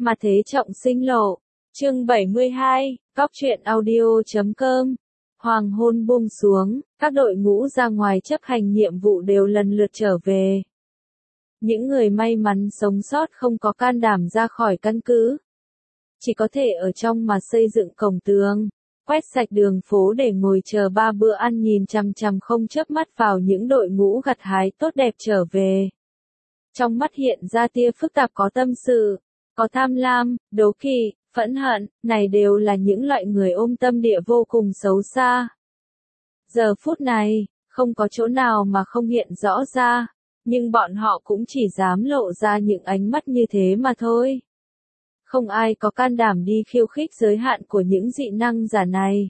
Mà thế trọng sinh lộ. Chương 72, Góc truyện audio.com. Hoàng hôn buông xuống, các đội ngũ ra ngoài chấp hành nhiệm vụ đều lần lượt trở về. Những người may mắn sống sót không có can đảm ra khỏi căn cứ. Chỉ có thể ở trong mà xây dựng cổng tường, quét sạch đường phố để ngồi chờ 3 bữa ăn, nhìn chằm chằm không chớp mắt vào những đội ngũ gặt hái tốt đẹp trở về. Trong mắt hiện ra tia phức tạp, có tâm sự, có tham lam, đố kỵ, phẫn hận, này đều là những loại người ôm tâm địa vô cùng xấu xa. Giờ phút này, không có chỗ nào mà không hiện rõ ra, nhưng bọn họ cũng chỉ dám lộ ra những ánh mắt như thế mà thôi. Không ai có can đảm đi khiêu khích giới hạn của những dị năng giả này.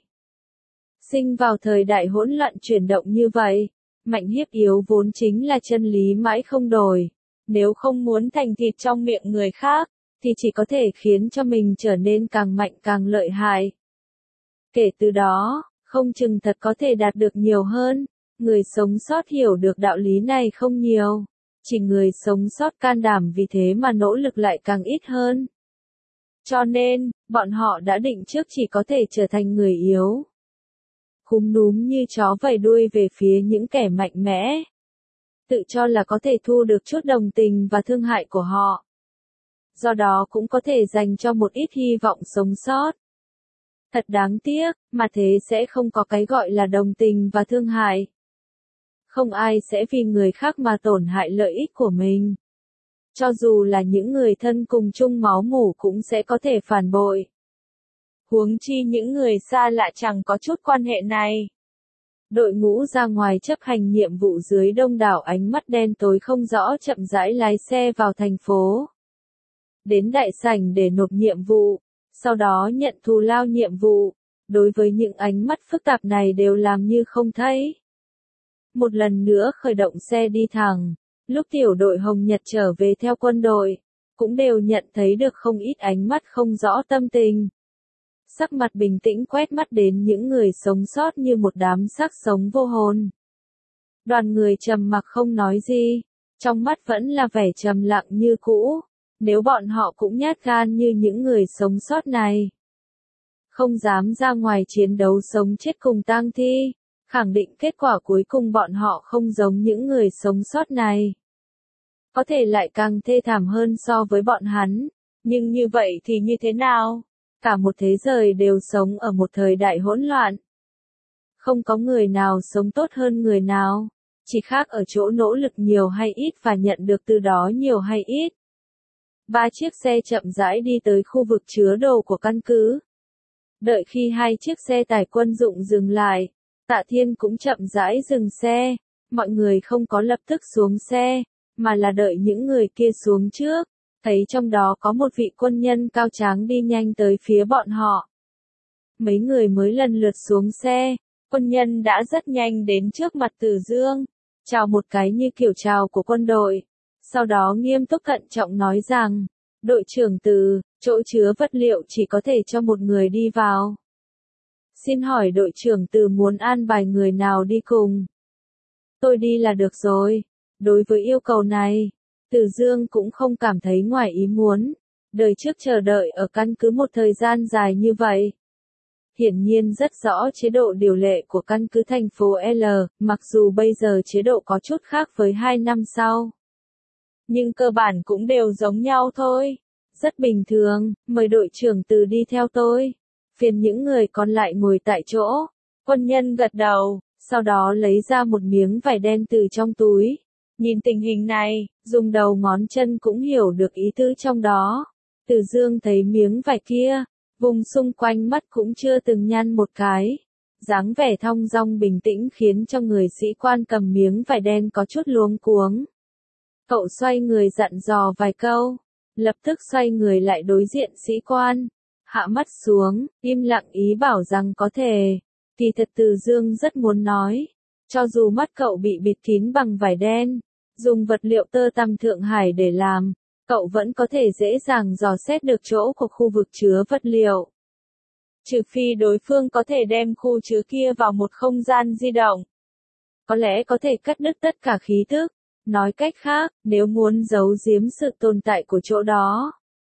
Sinh vào thời đại hỗn loạn chuyển động như vậy, mạnh hiếp yếu vốn chính là chân lý mãi không đổi. Nếu không muốn thành thịt trong miệng người khác, thì chỉ có thể khiến cho mình trở nên càng mạnh càng lợi hại. Kể từ đó, không chừng thật có thể đạt được nhiều hơn. Người sống sót hiểu được đạo lý này không nhiều. Chỉ người sống sót can đảm vì thế mà nỗ lực lại càng ít hơn. Cho nên, bọn họ đã định trước chỉ có thể trở thành người yếu. Cúm núm như chó vẫy đuôi về phía những kẻ mạnh mẽ. Tự cho là có thể thu được chút đồng tình và thương hại của họ. Do đó cũng có thể dành cho một ít hy vọng sống sót. Thật đáng tiếc, mà thế sẽ không có cái gọi là đồng tình và thương hại. Không ai sẽ vì người khác mà tổn hại lợi ích của mình. Cho dù là những người thân cùng chung máu mủ cũng sẽ có thể phản bội. Huống chi những người xa lạ chẳng có chút quan hệ này. Đội ngũ ra ngoài chấp hành nhiệm vụ dưới đông đảo ánh mắt đen tối không rõ chậm rãi lái xe vào thành phố. Đến đại sảnh để nộp nhiệm vụ, sau đó nhận thù lao nhiệm vụ. Đối với những ánh mắt phức tạp này đều làm như không thấy. Một lần nữa khởi động xe đi thẳng. Lúc tiểu đội Hồng Nhật trở về theo quân đội, cũng đều nhận thấy được không ít ánh mắt không rõ tâm tình. Sắc mặt bình tĩnh quét mắt đến những người sống sót như một đám xác sống vô hồn. Đoàn người trầm mặc không nói gì, trong mắt vẫn là vẻ trầm lặng như cũ. Nếu bọn họ cũng nhát gan như những người sống sót này, không dám ra ngoài chiến đấu sống chết cùng tang thi, khẳng định kết quả cuối cùng bọn họ không giống những người sống sót này. Có thể lại càng thê thảm hơn so với bọn hắn, nhưng như vậy thì như thế nào? Cả một thế giới đều sống ở một thời đại hỗn loạn. Không có người nào sống tốt hơn người nào, chỉ khác ở chỗ nỗ lực nhiều hay ít và nhận được từ đó nhiều hay ít. 3 chiếc xe chậm rãi đi tới khu vực chứa đồ của căn cứ. Đợi khi 2 chiếc xe tải quân dụng dừng lại, Tạ Thiên cũng chậm rãi dừng xe. Mọi người không có lập tức xuống xe, mà là đợi những người kia xuống trước. Thấy trong đó có một vị quân nhân cao tráng đi nhanh tới phía bọn họ. Mấy người mới lần lượt xuống xe, quân nhân đã rất nhanh đến trước mặt Từ Dương, chào một cái như kiểu chào của quân đội. Sau đó nghiêm túc thận trọng nói rằng, đội trưởng Từ, chỗ chứa vật liệu chỉ có thể cho một người đi vào. Xin hỏi đội trưởng Từ muốn an bài người nào đi cùng? Tôi đi là được rồi. Đối với yêu cầu này, Từ Dương cũng không cảm thấy ngoài ý muốn. Đời trước chờ đợi ở căn cứ một thời gian dài như vậy. Hiển nhiên rất rõ chế độ điều lệ của căn cứ thành phố L, mặc dù bây giờ chế độ có chút khác với 2 năm sau. Nhưng cơ bản cũng đều giống nhau thôi. Rất bình thường, mời đội trưởng Từ đi theo tôi. Phiền những người còn lại ngồi tại chỗ. Quân nhân gật đầu, sau đó lấy ra một miếng vải đen từ trong túi. Nhìn tình hình này, dùng đầu ngón chân cũng hiểu được ý tứ trong đó. Từ Dương thấy miếng vải kia, vùng xung quanh mắt cũng chưa từng nhăn một cái. Dáng vẻ thong dong bình tĩnh khiến cho người sĩ quan cầm miếng vải đen có chút luống cuống. Cậu xoay người dặn dò vài câu, lập tức xoay người lại đối diện sĩ quan. Hạ mắt xuống, im lặng ý bảo rằng có thể. Kỳ thật Từ Dương rất muốn nói. Cho dù mắt cậu bị bịt kín bằng vải đen, dùng vật liệu tơ tằm Thượng Hải để làm, cậu vẫn có thể dễ dàng dò xét được chỗ của khu vực chứa vật liệu. Trừ phi đối phương có thể đem khu chứa kia vào một không gian di động. Có lẽ có thể cắt đứt tất cả khí tức. Nói cách khác, nếu muốn giấu giếm sự tồn tại của chỗ đó,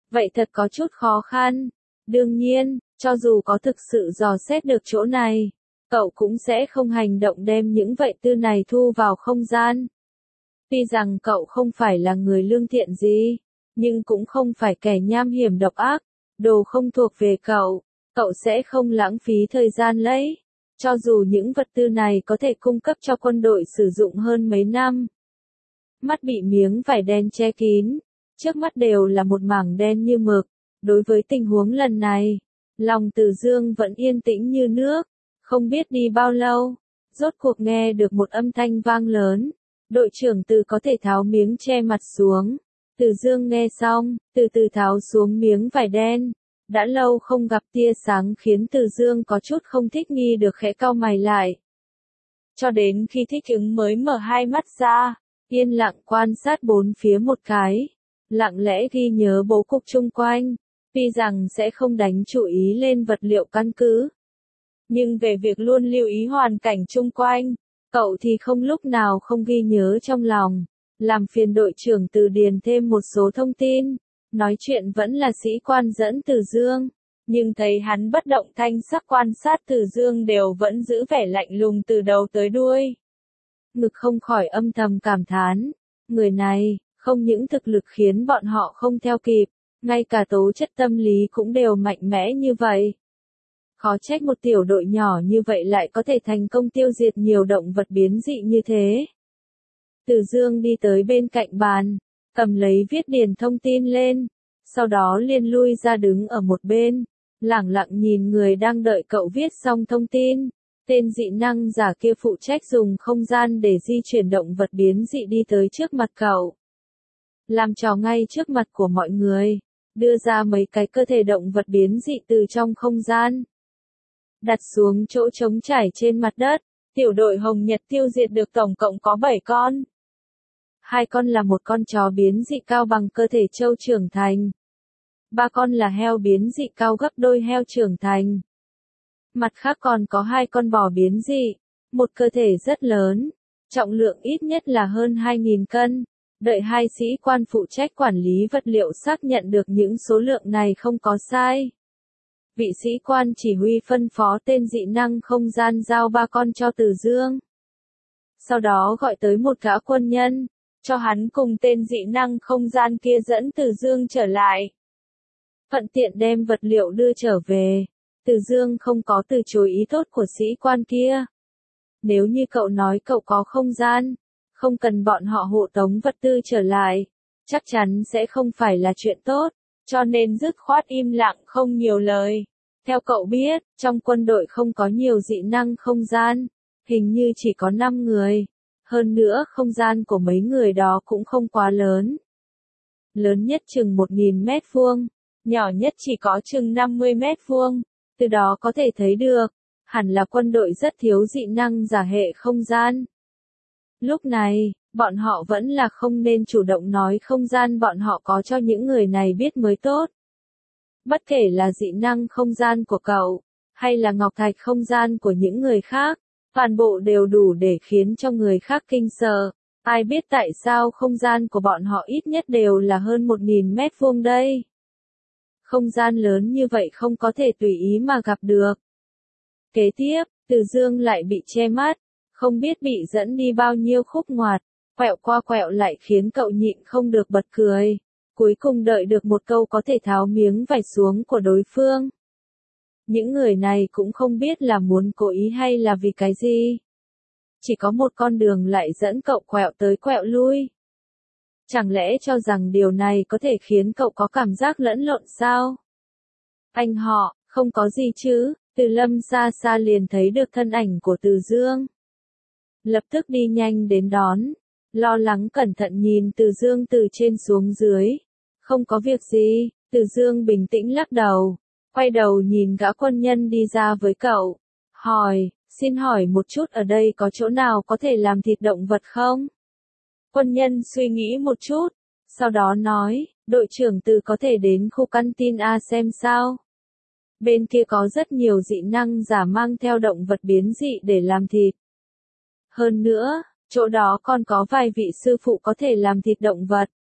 Vậy thật có chút khó khăn. Đương nhiên, cho dù có thực sự dò xét được chỗ này, cậu cũng sẽ không hành động đem những vật tư này thu vào không gian. Tuy rằng cậu không phải là người lương thiện gì, nhưng cũng không phải kẻ nham hiểm độc ác, đồ không thuộc về cậu, cậu sẽ không lãng phí thời gian lấy. Cho dù những vật tư này có thể cung cấp cho quân đội sử dụng hơn mấy năm. Mắt bị miếng vải đen che kín, trước mắt đều là một mảng đen như mực. Đối với tình huống lần này, lòng Từ Dương vẫn yên tĩnh như nước. Không biết đi bao lâu, rốt cuộc nghe được một âm thanh vang lớn. Đội trưởng Từ có thể tháo miếng che mặt xuống. Từ Dương nghe xong, từ từ tháo xuống miếng vải đen. Đã lâu không gặp tia sáng khiến Từ Dương có chút không thích nghi được khẽ cau mày lại. Cho đến khi thích ứng mới mở hai mắt ra, yên lặng quan sát bốn phía một cái. Lặng lẽ ghi nhớ bố cục chung quanh. Tuy rằng sẽ không đánh chú ý lên vật liệu căn cứ. Nhưng về việc luôn lưu ý hoàn cảnh chung quanh, cậu thì không lúc nào không ghi nhớ trong lòng. Làm phiền đội trưởng Từ điền thêm một số thông tin. Nói chuyện vẫn là sĩ quan dẫn Từ Dương. Nhưng thấy hắn bất động thanh sắc quan sát Từ Dương đều vẫn giữ vẻ lạnh lùng từ đầu tới đuôi. Ngực không khỏi âm thầm cảm thán. Người này, không những thực lực khiến bọn họ không theo kịp, ngay cả tố chất tâm lý cũng đều mạnh mẽ như vậy. Khó trách một tiểu đội nhỏ như vậy lại có thể thành công tiêu diệt nhiều động vật biến dị như thế. Từ Dương đi tới bên cạnh bàn, cầm lấy viết điền thông tin lên, sau đó liền lui ra đứng ở một bên, lẳng lặng nhìn người đang đợi cậu viết xong thông tin. Tên dị năng giả kia phụ trách dùng không gian để di chuyển động vật biến dị đi tới trước mặt cậu. Làm trò ngay trước mặt của mọi người, đưa ra mấy cái cơ thể động vật biến dị từ trong không gian. Đặt xuống chỗ trống trải trên mặt đất, tiểu đội Hồng Nhật tiêu diệt được tổng cộng có 7 con. 2 con là một con chó biến dị cao bằng cơ thể trâu trưởng thành. 3 con là heo biến dị cao gấp đôi heo trưởng thành. Mặt khác còn có 2 con bò biến dị, một cơ thể rất lớn, trọng lượng ít nhất là hơn 2.000 cân. Đợi 2 sĩ quan phụ trách quản lý vật liệu xác nhận được những số lượng này không có sai. Vị sĩ quan chỉ huy phân phó tên dị năng không gian giao 3 con cho Từ Dương. Sau đó gọi tới một gã quân nhân, cho hắn cùng tên dị năng không gian kia dẫn Từ Dương trở lại. Thuận tiện đem vật liệu đưa trở về. Từ Dương không có từ chối ý tốt của sĩ quan kia. Nếu như cậu nói cậu có không gian, không cần bọn họ hộ tống vật tư trở lại, chắc chắn sẽ không phải là chuyện tốt, cho nên dứt khoát im lặng không nhiều lời. Theo cậu biết, trong quân đội không có nhiều dị năng không gian, hình như chỉ có 5 người. Hơn nữa không gian của mấy người đó cũng không quá lớn. Lớn nhất chừng 1.000 mét vuông, nhỏ nhất chỉ có chừng 50 mét vuông. Từ đó có thể thấy được, hẳn là quân đội rất thiếu dị năng giả hệ không gian. Lúc này, bọn họ vẫn là không nên chủ động nói không gian bọn họ có cho những người này biết mới tốt. Bất kể là dị năng không gian của cậu, hay là ngọc thạch không gian của những người khác, toàn bộ đều đủ để khiến cho người khác kinh sợ. Ai biết tại sao không gian của bọn họ ít nhất đều là hơn 1.000 mét vuông đây. Không gian lớn như vậy không có thể tùy ý mà gặp được. Kế tiếp, Từ Dương lại bị che mắt, không biết bị dẫn đi bao nhiêu khúc ngoặt, quẹo qua quẹo lại khiến cậu nhịn không được bật cười. Cuối cùng đợi được một câu có thể tháo miếng vải xuống của đối phương. Những người này cũng không biết là muốn cố ý hay là vì cái gì. Chỉ có một con đường lại dẫn cậu quẹo tới quẹo lui. Chẳng lẽ cho rằng điều này có thể khiến cậu có cảm giác lẫn lộn sao? Anh họ, không có gì chứ, Từ Lâm xa xa liền thấy được thân ảnh của Từ Dương. Lập tức đi nhanh đến đón, lo lắng cẩn thận nhìn Từ Dương từ trên xuống dưới. Không có việc gì, Từ Dương bình tĩnh lắc đầu, quay đầu nhìn gã quân nhân đi ra với cậu. Hỏi, xin hỏi một chút ở đây có chỗ nào có thể làm thịt động vật không? Quân nhân suy nghĩ một chút, sau đó nói, đội trưởng Từ có thể đến khu canteen A xem sao. Bên kia có rất nhiều dị năng giả mang theo động vật biến dị để làm thịt. Hơn nữa, chỗ đó còn có vài vị sư phụ có thể làm thịt động vật.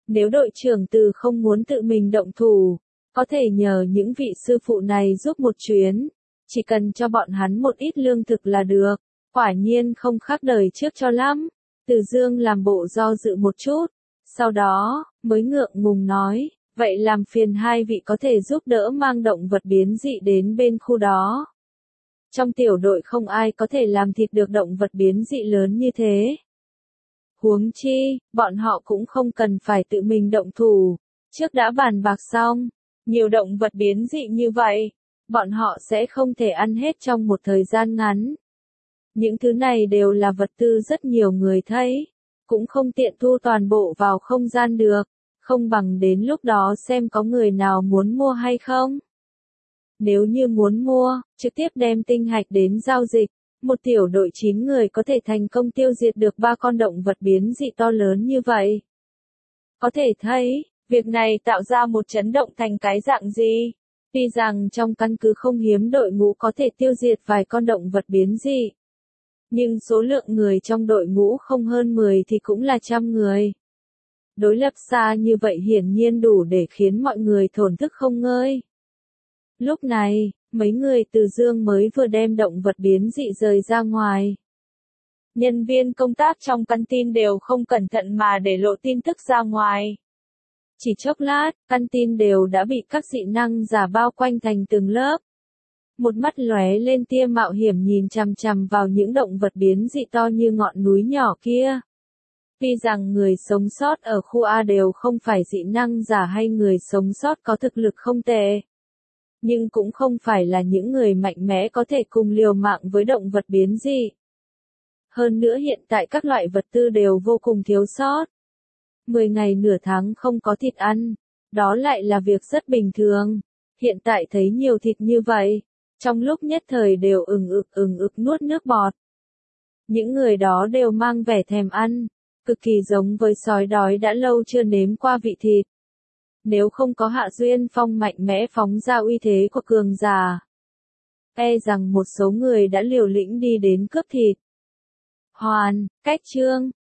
Nếu đội trưởng Từ không muốn tự mình động thủ, có thể nhờ những vị sư phụ này giúp một chuyến, chỉ cần cho bọn hắn một ít lương thực là được, quả nhiên không khác đời trước cho lắm. Từ Dương làm bộ do dự một chút, sau đó, mới ngượng ngùng nói, vậy làm phiền hai vị có thể giúp đỡ mang động vật biến dị đến bên khu đó. Trong tiểu đội không ai có thể làm thịt được động vật biến dị lớn như thế. Huống chi, bọn họ cũng không cần phải tự mình động thủ, trước đã bàn bạc xong, nhiều động vật biến dị như vậy, bọn họ sẽ không thể ăn hết trong một thời gian ngắn. Những thứ này đều là vật tư rất nhiều người thấy, cũng không tiện thu toàn bộ vào không gian được, không bằng đến lúc đó xem có người nào muốn mua hay không. Nếu như muốn mua, trực tiếp đem tinh hạch đến giao dịch, một tiểu đội 9 người có thể thành công tiêu diệt được 3 con động vật biến dị to lớn như vậy. Có thể thấy, việc này tạo ra một chấn động thành cái dạng gì? Tuy rằng trong căn cứ không hiếm đội ngũ có thể tiêu diệt vài con động vật biến dị, nhưng số lượng người trong đội ngũ không hơn 10 thì cũng là trăm người. Đối lập xa như vậy hiển nhiên đủ để khiến mọi người thổn thức không ngơi. Lúc này, mấy người Từ Dương mới vừa đem động vật biến dị rời ra ngoài. Nhân viên công tác trong căn tin đều không cẩn thận mà để lộ tin tức ra ngoài. Chỉ chốc lát, căn tin đều đã bị các dị năng giả bao quanh thành từng lớp. Một mắt lóe lên tia mạo hiểm nhìn chằm chằm vào những động vật biến dị to như ngọn núi nhỏ kia. Tuy rằng người sống sót ở khu A đều không phải dị năng giả hay người sống sót có thực lực không tệ, nhưng cũng không phải là những người mạnh mẽ có thể cùng liều mạng với động vật biến dị. Hơn nữa hiện tại các loại vật tư đều vô cùng thiếu sót. 10 ngày nửa tháng không có thịt ăn, đó lại là việc rất bình thường. Hiện tại thấy nhiều thịt như vậy, trong lúc nhất thời đều ừng ực nuốt nước bọt. Những người đó đều mang vẻ thèm ăn, cực kỳ giống với sói đói đã lâu chưa nếm qua vị thịt. Nếu không có Hạ Duyên Phong mạnh mẽ phóng ra uy thế của cường giả, e rằng một số người đã liều lĩnh đi đến cướp thịt. Hoàn, cách chương